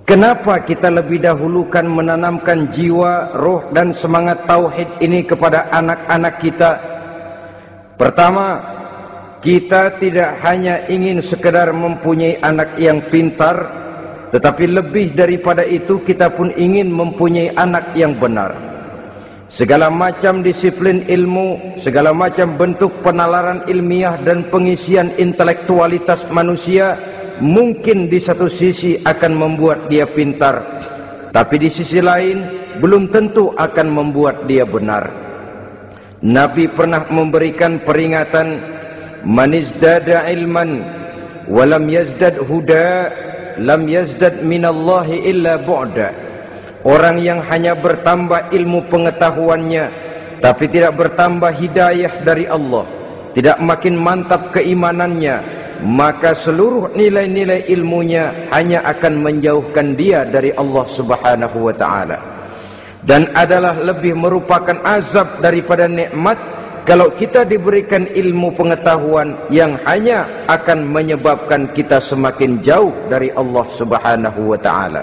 Kenapa kita lebih dahulukan menanamkan jiwa, roh dan semangat tauhid ini kepada anak-anak kita? Pertama, kita tidak hanya ingin sekedar mempunyai anak yang pintar, tetapi lebih daripada itu kita pun ingin mempunyai anak yang benar. Segala macam disiplin ilmu, segala macam bentuk penalaran ilmiah dan pengisian intelektualitas manusia mungkin di satu sisi akan membuat dia pintar, tapi di sisi lain belum tentu akan membuat dia benar. Nabi pernah memberikan peringatan, man izdada ilman walam yazdad huda lam yazdad minallahi illa bu'da. Orang yang hanya bertambah ilmu pengetahuannya tapi tidak bertambah hidayah dari Allah, tidak makin mantap keimanannya, maka seluruh nilai-nilai ilmunya hanya akan menjauhkan dia dari Allah Subhanahu wa ta'ala. Dan adalah lebih merupakan azab daripada nikmat kalau kita diberikan ilmu pengetahuan yang hanya akan menyebabkan kita semakin jauh dari Allah Subhanahu wa ta'ala.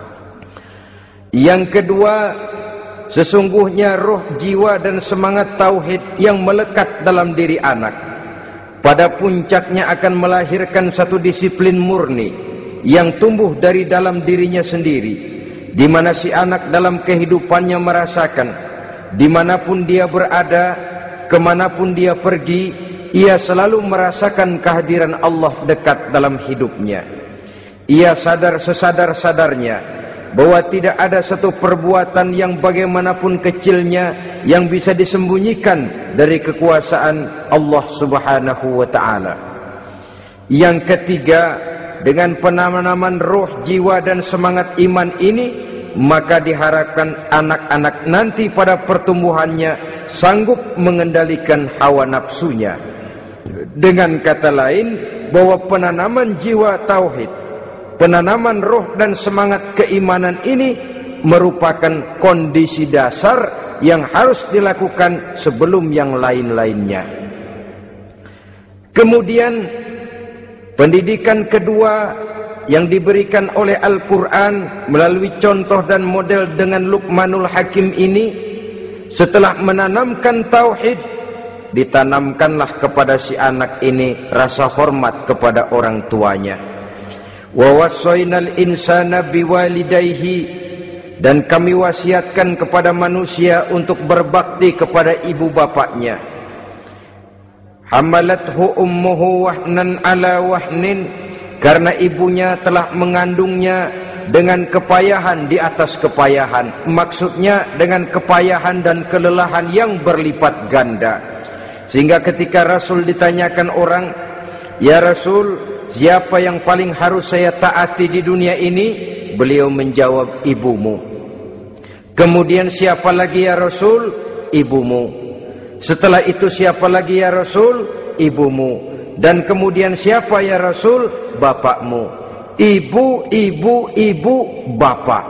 Yang kedua, sesungguhnya roh, jiwa dan semangat tauhid yang melekat dalam diri anak pada puncaknya akan melahirkan satu disiplin murni yang tumbuh dari dalam dirinya sendiri, di mana si anak dalam kehidupannya merasakan dimanapun dia berada, kemanapun dia pergi, ia selalu merasakan kehadiran Allah dekat dalam hidupnya. Ia sadar sesadar-sadarnya bahwa tidak ada satu perbuatan yang bagaimanapun kecilnya yang bisa disembunyikan dari kekuasaan Allah Subhanahu wa ta'ala. Yang ketiga, dengan penanaman roh, jiwa dan semangat iman ini, maka diharapkan anak-anak nanti pada pertumbuhannya sanggup mengendalikan hawa nafsunya. Dengan kata lain, bahwa penanaman jiwa tauhid, penanaman roh dan semangat keimanan ini merupakan kondisi dasar yang harus dilakukan sebelum yang lain-lainnya. Kemudian pendidikan kedua yang diberikan oleh Al-Quran melalui contoh dan model dengan Luqmanul Hakim ini, setelah menanamkan tauhid, ditanamkanlah kepada si anak ini rasa hormat kepada orang tuanya. Wa wassaynal insana biwalidayhi, dan kami wasiatkan kepada manusia untuk berbakti kepada ibu bapaknya. Hamalathu ummuhu wahnan ala wahnin, karena ibunya telah mengandungnya dengan kepayahan di atas kepayahan, maksudnya dengan kepayahan dan kelelahan yang berlipat ganda. Sehingga ketika Rasul ditanyakan orang, ya Rasul, siapa yang paling harus saya taati di dunia ini? Beliau menjawab, ibumu. Kemudian siapa lagi ya Rasul? Ibumu. Setelah itu siapa lagi ya Rasul? Ibumu. Dan kemudian siapa ya Rasul? Bapakmu. Ibu, ibu, ibu, bapak.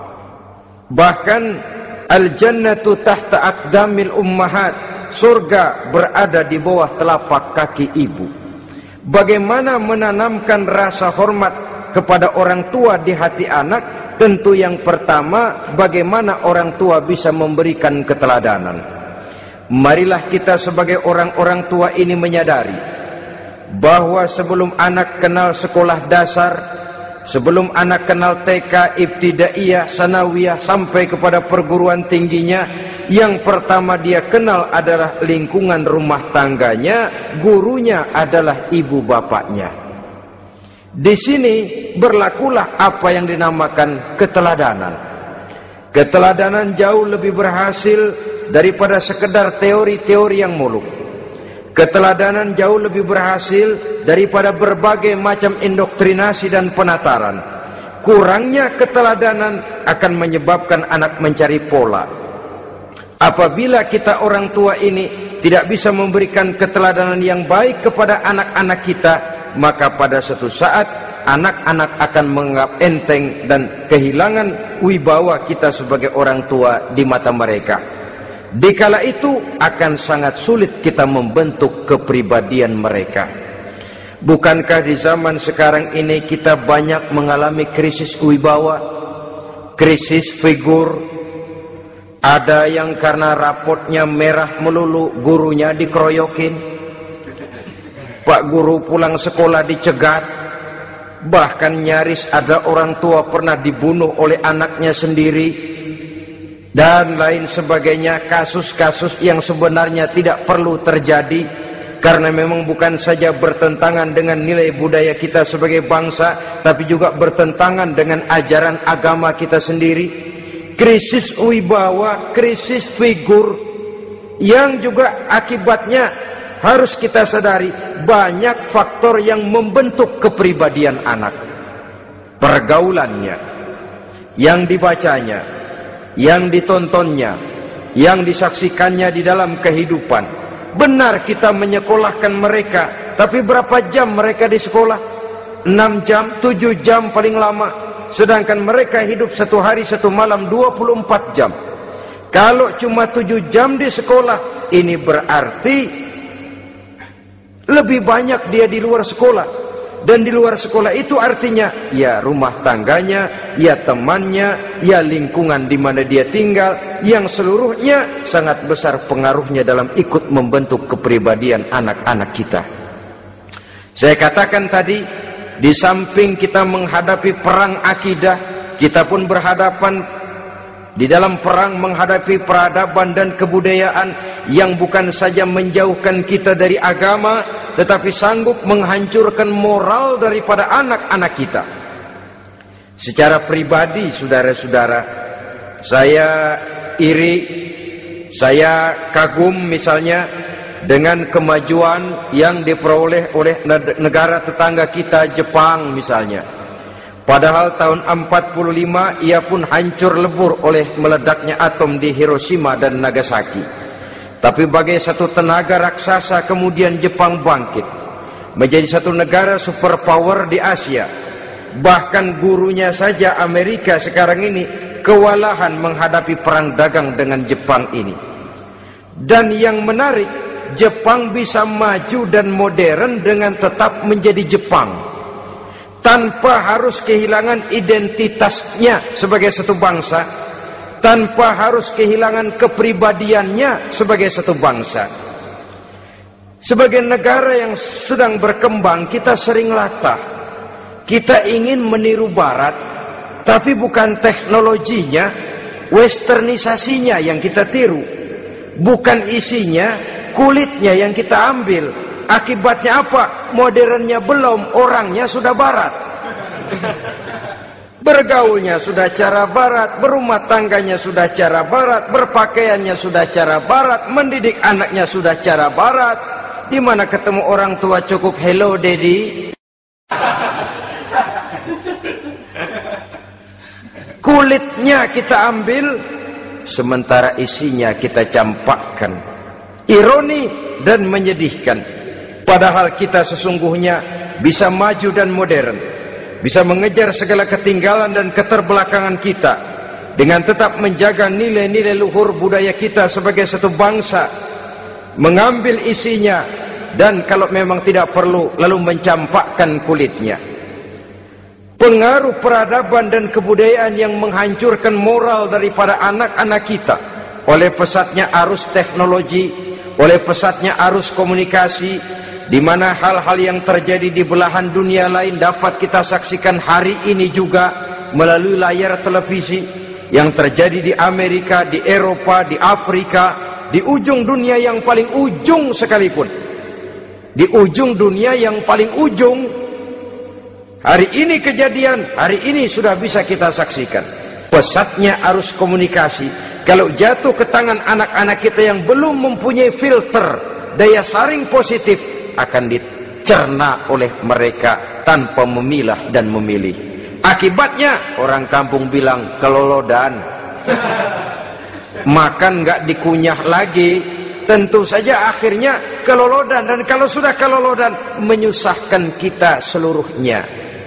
Bahkan al-jannatu tahta aqdamil ummahat, surga berada di bawah telapak kaki ibu. Bagaimana menanamkan rasa hormat kepada orang tua di hati anak? Tentu yang pertama, bagaimana orang tua bisa memberikan keteladanan. Marilah kita sebagai orang-orang tua ini menyadari bahwa sebelum anak kenal sekolah dasar, sebelum anak kenal TK, ibtidaiyah, sanawiyah sampai kepada perguruan tingginya, yang pertama dia kenal adalah lingkungan rumah tangganya, gurunya adalah ibu bapaknya. Di sini berlakulah apa yang dinamakan keteladanan. Keteladanan jauh lebih berhasil daripada sekedar teori-teori yang muluk. Keteladanan jauh lebih berhasil daripada berbagai macam indoktrinasi dan penataran. Kurangnya keteladanan akan menyebabkan anak mencari pola. Apabila kita orang tua ini tidak bisa memberikan keteladanan yang baik kepada anak-anak kita, maka pada suatu saat anak-anak akan menganggap enteng dan kehilangan wibawa kita sebagai orang tua di mata mereka. Dikala itu akan sangat sulit kita membentuk kepribadian mereka. Bukankah di zaman sekarang ini kita banyak mengalami krisis wibawa, krisis figur? Ada yang karena rapotnya merah melulu, gurunya dikeroyokin. Pak guru pulang sekolah dicegat. Bahkan nyaris ada orang tua pernah dibunuh oleh anaknya sendiri. Dan lain sebagainya, kasus-kasus yang sebenarnya tidak perlu terjadi. Karena memang bukan saja bertentangan dengan nilai budaya kita sebagai bangsa, tapi juga bertentangan dengan ajaran agama kita sendiri. Krisis wibawa, krisis figur, yang juga akibatnya harus kita sadari banyak faktor yang membentuk kepribadian anak. Pergaulannya, yang dibacanya, yang ditontonnya, yang disaksikannya di dalam kehidupan. Benar kita menyekolahkan mereka, tapi berapa jam mereka di sekolah? 6 jam, 7 jam paling lama. Sedangkan mereka hidup 1 hari 1 malam 24 jam. Kalau cuma 7 jam di sekolah, ini berarti lebih banyak dia di luar sekolah. Dan di luar sekolah itu artinya ya rumah tangganya, ya temannya, ya lingkungan di mana dia tinggal, yang seluruhnya sangat besar pengaruhnya dalam ikut membentuk kepribadian anak-anak kita. Saya katakan tadi, di samping kita menghadapi perang akidah, kita pun berhadapan di dalam perang menghadapi peradaban dan kebudayaan yang bukan saja menjauhkan kita dari agama, tetapi sanggup menghancurkan moral daripada anak-anak kita. Secara pribadi, saudara-saudara, saya iri, saya kagum misalnya dengan kemajuan yang diperoleh oleh negara tetangga kita, Jepang misalnya. Padahal tahun 45 ia pun hancur lebur oleh meledaknya atom di Hiroshima dan Nagasaki. Tapi bagai satu tenaga raksasa kemudian Jepang bangkit menjadi satu negara superpower di Asia. Bahkan gurunya saja Amerika sekarang ini kewalahan menghadapi perang dagang dengan Jepang ini. Dan yang menarik, Jepang bisa maju dan modern dengan tetap menjadi Jepang, tanpa harus kehilangan identitasnya sebagai satu bangsa, tanpa harus kehilangan kepribadiannya sebagai satu bangsa. Sebagai negara yang sedang berkembang, kita sering latah. Kita ingin meniru Barat, tapi bukan teknologinya, westernisasinya yang kita tiru. Bukan isinya, kulitnya yang kita ambil. Akibatnya apa? Modernnya belum, orangnya sudah Barat. Bergaulnya sudah cara Barat, berumah tangganya sudah cara Barat, berpakaiannya sudah cara Barat, mendidik anaknya sudah cara Barat. Di mana ketemu orang tua cukup hello daddy. Kulitnya kita ambil, sementara isinya kita campakkan. Ironi dan menyedihkan. Padahal kita sesungguhnya bisa maju dan modern, bisa mengejar segala ketinggalan dan keterbelakangan kita, dengan tetap menjaga nilai-nilai luhur budaya kita sebagai satu bangsa, mengambil isinya, dan kalau memang tidak perlu, lalu mencampakkan kulitnya. Pengaruh peradaban dan kebudayaan yang menghancurkan moral daripada anak-anak kita oleh pesatnya arus teknologi, oleh pesatnya arus komunikasi, di mana hal-hal yang terjadi di belahan dunia lain dapat kita saksikan hari ini juga melalui layar televisi. Yang terjadi di Amerika, di Eropa, di Afrika, di ujung dunia yang paling ujung sekalipun, di ujung dunia yang paling ujung, hari ini kejadian, hari ini sudah bisa kita saksikan. Pesatnya arus komunikasi, kalau jatuh ke tangan anak-anak kita yang belum mempunyai filter daya saring positif, akan dicerna oleh mereka tanpa memilah dan memilih. Akibatnya orang kampung bilang kelolodan. Makan nggak dikunyah lagi, tentu saja akhirnya kelolodan. Dan kalau sudah kelolodan, menyusahkan kita seluruhnya.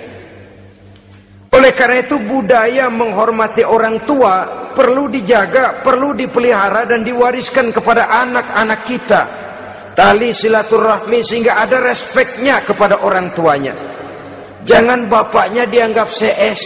Oleh karena itu budaya menghormati orang tua perlu dijaga, perlu dipelihara dan diwariskan kepada anak-anak kita. tali silaturahmi sehingga ada respeknya kepada orang tuanya. Jangan bapaknya dianggap CS,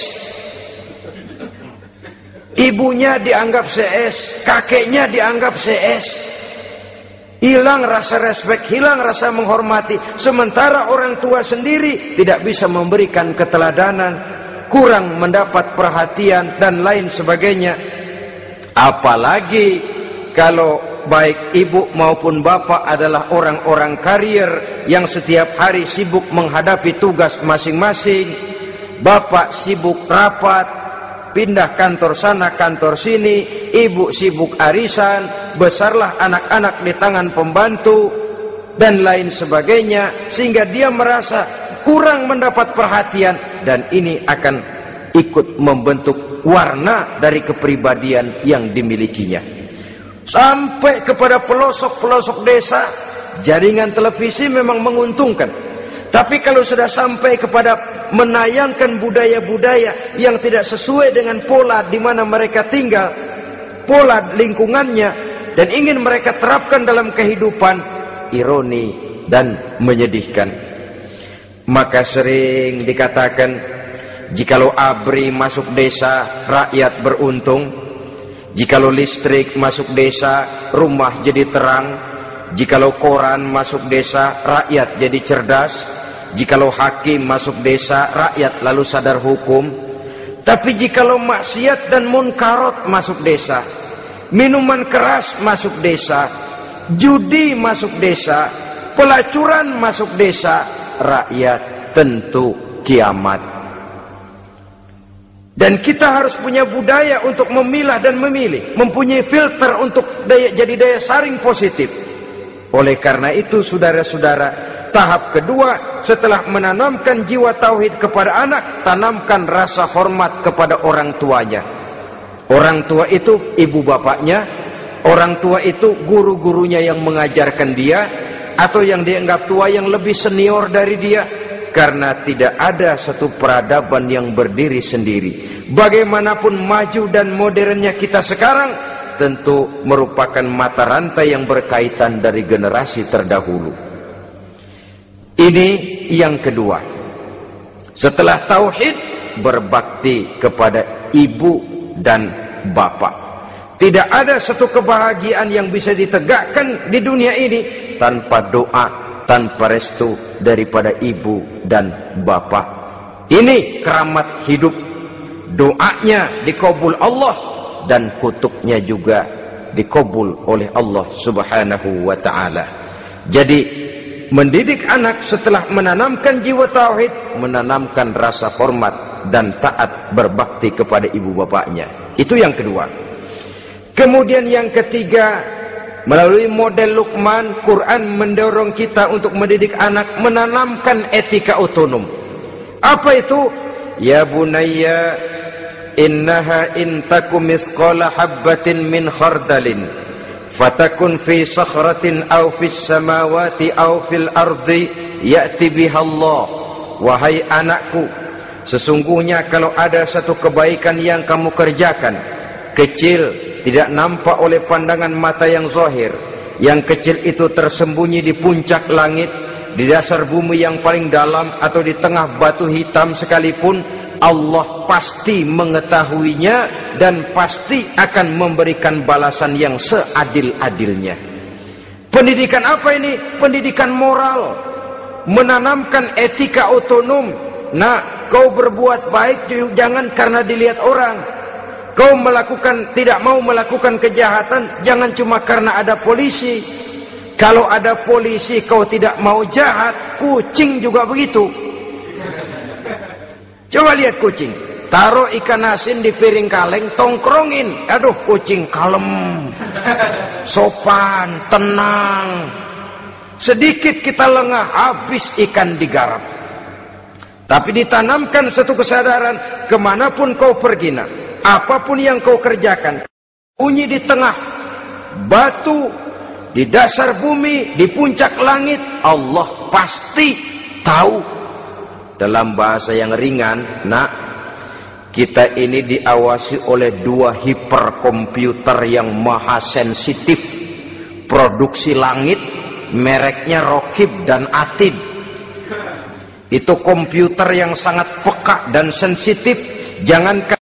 ibunya dianggap CS, kakeknya dianggap CS. Hilang rasa respek, hilang rasa menghormati. Sementara orang tua sendiri tidak bisa memberikan keteladanan, kurang mendapat perhatian dan lain sebagainya. Apalagi kalau baik ibu maupun bapak adalah orang-orang karier yang setiap hari sibuk menghadapi tugas masing-masing. Bapak sibuk rapat, pindah kantor sana kantor sini, ibu sibuk arisan, besarlah anak-anak di tangan pembantu dan lain sebagainya, sehingga dia merasa kurang mendapat perhatian, dan ini akan ikut membentuk warna dari kepribadian yang dimilikinya. Sampai kepada pelosok-pelosok desa, jaringan televisi memang menguntungkan. Tapi kalau sudah sampai kepada menayangkan budaya-budaya yang tidak sesuai dengan pola di mana mereka tinggal, pola lingkungannya, dan ingin mereka terapkan dalam kehidupan, ironi dan menyedihkan. Maka sering dikatakan, jikalau ABRI masuk desa, rakyat beruntung. Jikalau listrik masuk desa, rumah jadi terang. Jikalau koran masuk desa, rakyat jadi cerdas. Jikalau hakim masuk desa, rakyat lalu sadar hukum. Tapi jikalau maksiat dan munkarat masuk desa, minuman keras masuk desa, judi masuk desa, pelacuran masuk desa, rakyat tentu kiamat. Dan kita harus punya budaya untuk memilah dan memilih, mempunyai filter untuk jadi daya saring positif. Oleh karena itu, saudara-saudara, tahap kedua setelah menanamkan jiwa tauhid kepada anak, tanamkan rasa hormat kepada orang tuanya. Orang tua itu ibu bapaknya, orang tua itu guru-gurunya yang mengajarkan dia, atau yang dianggap tua yang lebih senior dari dia. Karena tidak ada satu peradaban yang berdiri sendiri. Bagaimanapun maju dan modernnya kita sekarang, tentu merupakan mata rantai yang berkaitan dari generasi terdahulu. Ini yang kedua. Setelah tauhid, berbakti kepada ibu dan bapak. Tidak ada satu kebahagiaan yang bisa ditegakkan di dunia ini tanpa doa, tanpa restu daripada ibu dan bapak. Ini keramat hidup. Doanya dikabul Allah dan kutuknya juga dikabul oleh Allah Subhanahu wa ta'ala. Jadi mendidik anak setelah menanamkan jiwa tauhid, menanamkan rasa hormat dan taat berbakti kepada ibu bapaknya. Itu yang kedua. Kemudian yang ketiga, melalui model Luqman, Quran mendorong kita untuk mendidik anak, menanamkan etika otonom. Apa itu? Ya bunayya, innaha intakum mithqala habbatin min khardalin, fatakun fi sakhratin aw fis samawati aw fil ardi, ya'ti biha Allah. Wahai anakku, sesungguhnya kalau ada satu kebaikan yang kamu kerjakan, kecil, tidak nampak oleh pandangan mata yang zahir, yang kecil itu tersembunyi di puncak langit, di dasar bumi yang paling dalam, atau di tengah batu hitam sekalipun, Allah pasti mengetahuinya dan pasti akan memberikan balasan yang seadil-adilnya. Pendidikan apa ini? Pendidikan moral, menanamkan etika otonom. Nah, kau berbuat baik jangan karena dilihat orang. Kau tidak mau melakukan kejahatan, jangan cuma karena ada polisi. Kalau ada polisi kau tidak mau jahat, kucing juga begitu. Coba lihat kucing, taruh ikan asin di piring kaleng, tongkrongin. Aduh, kucing kalem, sopan, tenang. Sedikit kita lengah, habis ikan digarap. Tapi ditanamkan satu kesadaran, kemanapun kau pergi, nak, apapun yang kau kerjakan, bunyi di tengah batu, di dasar bumi, di puncak langit, Allah pasti tahu. Dalam bahasa yang ringan, nak, kita ini diawasi oleh dua hiperkomputer yang maha sensitif. Produksi langit mereknya Rokib dan Atid. Itu komputer yang sangat peka dan sensitif. Jangankan